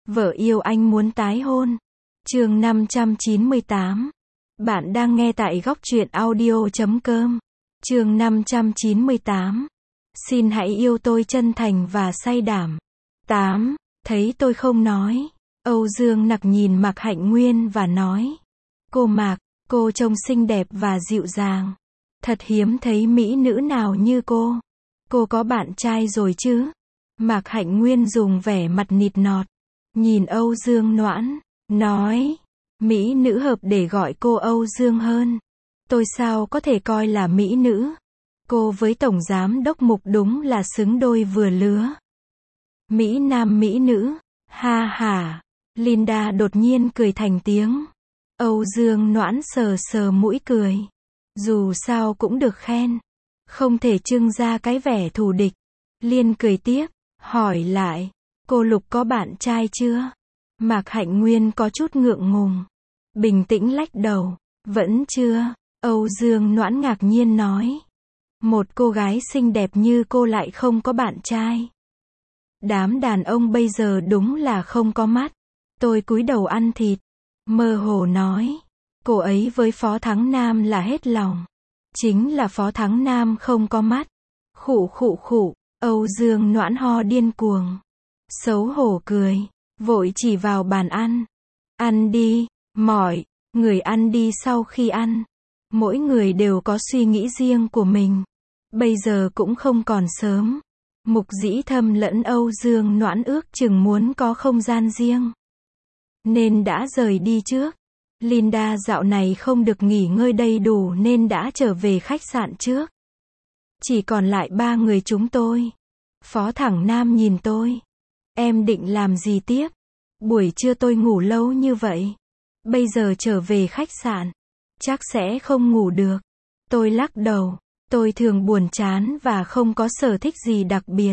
Vợ yêu anh muốn tái hôn. Chương 598. Bạn đang nghe tại góc truyện audio.com. Chương 598. Xin hãy yêu tôi chân thành và say đảm. 8. Thấy tôi không nói. Âu Dương Nặc nhìn Mạc Hạnh Nguyên và nói. Cô Mạc, cô trông xinh đẹp và dịu dàng. Thật hiếm thấy mỹ nữ nào như cô. Cô có bạn trai rồi chứ? Mạc Hạnh Nguyên dùng vẻ mặt nịt nọt. Nhìn Âu Dương Noãn, nói. Mỹ nữ hợp để gọi cô Âu Dương hơn. Tôi sao có thể coi là mỹ nữ? Cô với Tổng Giám Đốc Mục đúng là xứng đôi vừa lứa. Mỹ nam mỹ nữ, ha ha. Linda đột nhiên cười thành tiếng. Âu Dương Noãn sờ sờ mũi cười. Dù sao cũng được khen. Không thể trưng ra cái vẻ thù địch. Liên cười tiếp, hỏi lại. Cô Lục có bạn trai chưa? Mạc Hạnh Nguyên có chút ngượng ngùng. Bình tĩnh lắc đầu. Vẫn chưa. Âu Dương Noãn ngạc nhiên nói. Một cô gái xinh đẹp như cô lại không có bạn trai. Đám đàn ông bây giờ đúng là không có mắt. Tôi cúi đầu ăn thịt. Mơ hồ nói. Cô ấy với Phó Thắng Nam là hết lòng. Chính là Phó Thắng Nam không có mắt. Khụ khụ khụ. Âu Dương Noãn ho điên cuồng. Xấu hổ cười. Vội chỉ vào bàn ăn. Ăn đi. Mỏi. Người ăn đi. Sau khi ăn. Mỗi người đều có suy nghĩ riêng của mình. Bây giờ cũng không còn sớm. Mục Dĩ Thâm lẫn Âu Dương Noãn ước chừng muốn có không gian riêng. Nên đã rời đi trước. Linda dạo này không được nghỉ ngơi đầy đủ nên đã trở về khách sạn trước. Chỉ còn lại ba người chúng tôi. Phó Thẳng Nam nhìn tôi. Em định làm gì tiếp? Buổi trưa tôi ngủ lâu như vậy. Bây giờ trở về khách sạn. Chắc sẽ không ngủ được. Tôi lắc đầu. Tôi thường buồn chán và không có sở thích gì đặc biệt.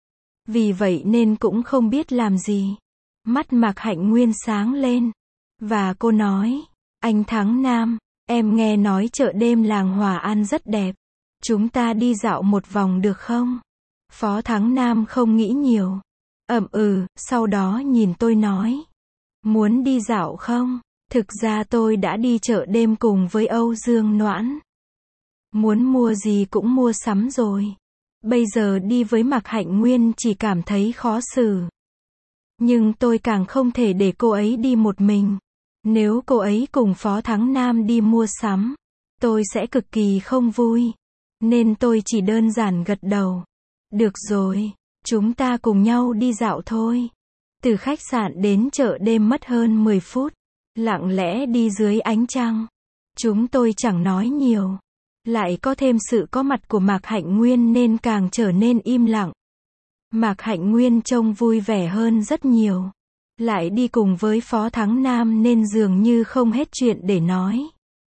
Vì vậy nên cũng không biết làm gì. Mắt Mạc Hạnh Nguyên sáng lên. Và cô nói. Anh Thắng Nam, em nghe nói chợ đêm làng Hòa An rất đẹp. Chúng ta đi dạo một vòng được không? Phó Thắng Nam không nghĩ nhiều. Sau đó nhìn tôi nói. Muốn đi dạo không? Thực ra tôi đã đi chợ đêm cùng với Âu Dương Noãn. Muốn mua gì cũng mua sắm rồi. Bây giờ đi với Mạc Hạnh Nguyên chỉ cảm thấy khó xử. Nhưng tôi càng không thể để cô ấy đi một mình. Nếu cô ấy cùng Phó Thắng Nam đi mua sắm, tôi sẽ cực kỳ không vui. Nên tôi chỉ đơn giản gật đầu. Được rồi, chúng ta cùng nhau đi dạo thôi. Từ khách sạn đến chợ đêm mất hơn 10 phút. Lặng lẽ đi dưới ánh trăng. Chúng tôi chẳng nói nhiều. Lại có thêm sự có mặt của Mạc Hạnh Nguyên nên càng trở nên im lặng. Mạc Hạnh Nguyên trông vui vẻ hơn rất nhiều. Lại đi cùng với Phó Thắng Nam nên dường như không hết chuyện để nói.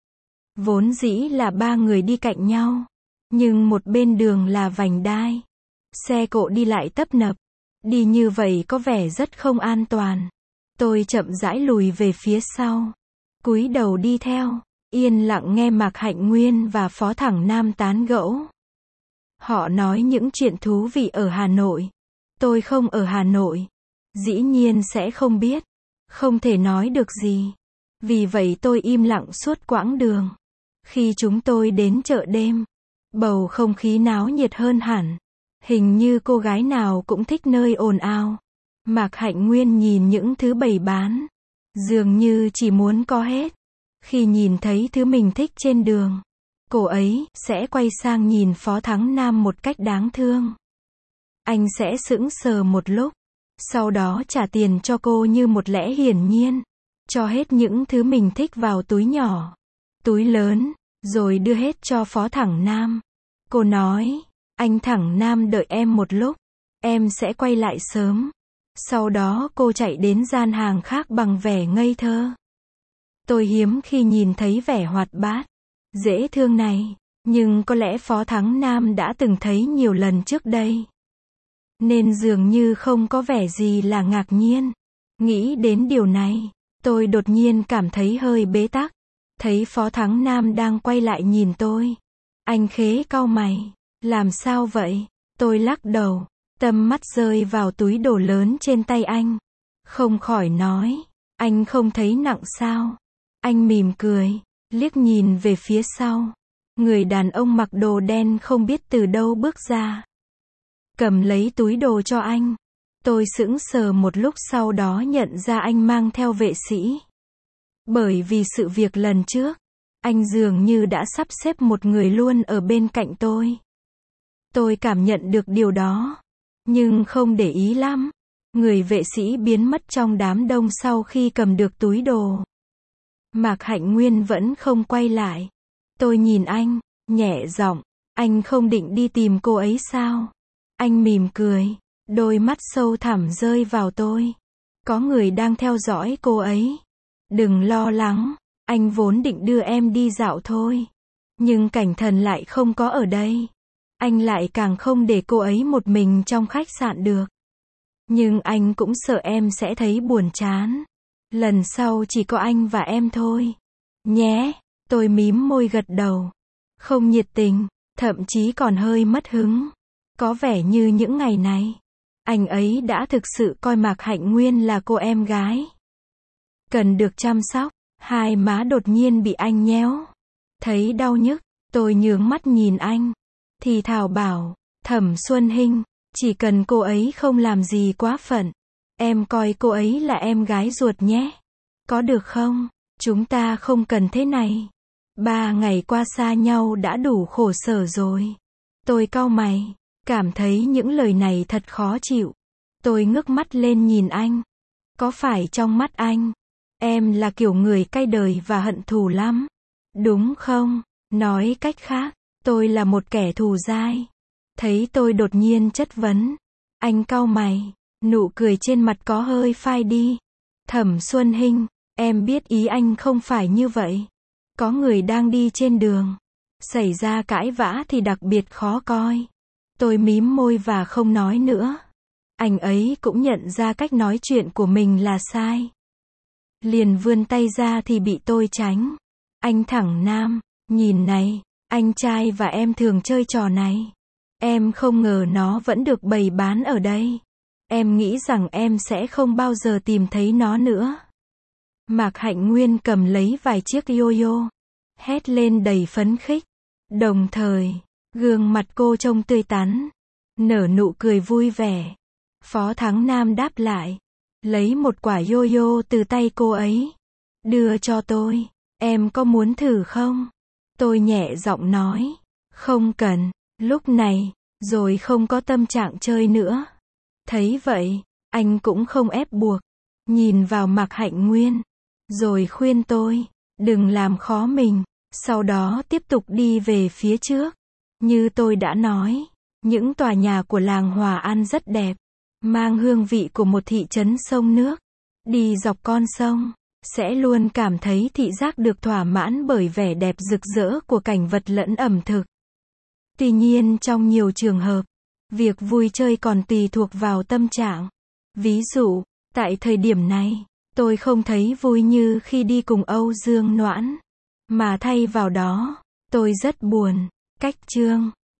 Vốn dĩ là ba người đi cạnh nhau. Nhưng một bên đường là vành đai. Xe cộ đi lại tấp nập. Đi như vậy có vẻ rất không an toàn. Tôi chậm rãi lùi về phía sau. Cúi đầu đi theo. Yên lặng nghe Mạc Hạnh Nguyên và Phó Thẳng Nam tán gẫu. Họ nói những chuyện thú vị ở Hà Nội. Tôi không ở Hà Nội. Dĩ nhiên sẽ không biết. Không thể nói được gì. Vì vậy tôi im lặng suốt quãng đường. Khi chúng tôi đến chợ đêm, bầu không khí náo nhiệt hơn hẳn. Hình như cô gái nào cũng thích nơi ồn ào. Mạc Hạnh Nguyên nhìn những thứ bày bán. Dường như chỉ muốn có hết. Khi nhìn thấy thứ mình thích trên đường, cô ấy sẽ quay sang nhìn Phó Thắng Nam một cách đáng thương. Anh sẽ sững sờ một lúc. Sau đó trả tiền cho cô như một lẽ hiển nhiên. Cho hết những thứ mình thích vào túi nhỏ, túi lớn, rồi đưa hết cho Phó Thẳng Nam. Cô nói, anh Thẳng Nam đợi em một lúc. Em sẽ quay lại sớm. Sau đó cô chạy đến gian hàng khác bằng vẻ ngây thơ. Tôi hiếm khi nhìn thấy vẻ hoạt bát, dễ thương này. Nhưng có lẽ Phó Thắng Nam đã từng thấy nhiều lần trước đây. Nên dường như không có vẻ gì là ngạc nhiên. Nghĩ đến điều này, tôi đột nhiên cảm thấy hơi bế tắc. Thấy Phó Thắng Nam đang quay lại nhìn tôi. Anh khế cau mày. Làm sao vậy? Tôi lắc đầu. Tầm mắt rơi vào túi đồ lớn trên tay anh. không khỏi nói, anh không thấy nặng sao? Anh mỉm cười, liếc nhìn về phía sau. Người đàn ông mặc đồ đen không biết từ đâu bước ra. Cầm lấy túi đồ cho anh. Tôi sững sờ một lúc sau đó nhận ra anh mang theo vệ sĩ. Bởi vì sự việc lần trước, anh dường như đã sắp xếp một người luôn ở bên cạnh tôi. Tôi cảm nhận được điều đó, nhưng không để ý lắm. Người vệ sĩ biến mất trong đám đông sau khi cầm được túi đồ. Mạc Hạnh Nguyên vẫn không quay lại. Tôi nhìn anh, nhẹ giọng, anh không định đi tìm cô ấy sao? Anh mỉm cười, đôi mắt sâu thẳm rơi vào tôi. Có người đang theo dõi cô ấy. Đừng lo lắng, anh vốn định đưa em đi dạo thôi. Nhưng Cảnh Thần lại không có ở đây. Anh lại càng không để cô ấy một mình trong khách sạn được. Nhưng anh cũng sợ em sẽ thấy buồn chán. Lần sau chỉ có anh và em thôi. Nhé, tôi mím môi gật đầu. Không nhiệt tình, thậm chí còn hơi mất hứng. Có vẻ như những ngày này, anh ấy đã thực sự coi Mạc Hạnh Nguyên là cô em gái. Cần được chăm sóc, hai má đột nhiên bị anh nhéo. Thấy đau nhức, tôi nhướng mắt nhìn anh. Thì thào bảo, Thẩm Xuân Hinh, chỉ cần cô ấy không làm gì quá phận, em coi cô ấy là em gái ruột nhé. Có được không? Chúng ta không cần thế này. 3 ngày qua xa nhau đã đủ khổ sở rồi. Tôi cau mày, cảm thấy những lời này thật khó chịu. Tôi ngước mắt lên nhìn anh. Có phải trong mắt anh, em là kiểu người cay đời và hận thù lắm, đúng không? Nói cách khác, tôi là một kẻ thù dai. Thấy tôi đột nhiên chất vấn, anh cau mày, nụ cười trên mặt có hơi phai đi. Thẩm Xuân Hinh, em biết ý anh không phải như vậy. Có người đang đi trên đường, xảy ra cãi vã thì đặc biệt khó coi. Tôi mím môi và không nói nữa. Anh ấy cũng nhận ra cách nói chuyện của mình là sai. Liền vươn tay ra thì bị tôi tránh. Anh thẳng nam, nhìn này, anh trai và em thường chơi trò này. Em không ngờ nó vẫn được bày bán ở đây. Em nghĩ rằng em sẽ không bao giờ tìm thấy nó nữa. Mạc Hạnh Nguyên cầm lấy vài chiếc yo-yo, hét lên đầy phấn khích. Đồng thời, gương mặt cô trông tươi tắn, nở nụ cười vui vẻ. Phó Thắng Nam đáp lại, lấy một quả yo-yo từ tay cô ấy, đưa cho tôi. Em có muốn thử không? Tôi nhẹ giọng nói, không cần, lúc này, rồi không có tâm trạng chơi nữa. Thấy vậy, anh cũng không ép buộc, nhìn vào Mạc Hạnh Nguyên, rồi khuyên tôi, đừng làm khó mình, sau đó tiếp tục đi về phía trước. Như tôi đã nói, những tòa nhà của làng Hòa An rất đẹp, mang hương vị của một thị trấn sông nước. Đi dọc con sông, sẽ luôn cảm thấy thị giác được thỏa mãn bởi vẻ đẹp rực rỡ của cảnh vật lẫn ẩm thực. Tuy nhiên trong nhiều trường hợp, việc vui chơi còn tùy thuộc vào tâm trạng. Ví dụ, tại thời điểm này, tôi không thấy vui như khi đi cùng Âu Dương Noãn, mà thay vào đó, tôi rất buồn. Cách chương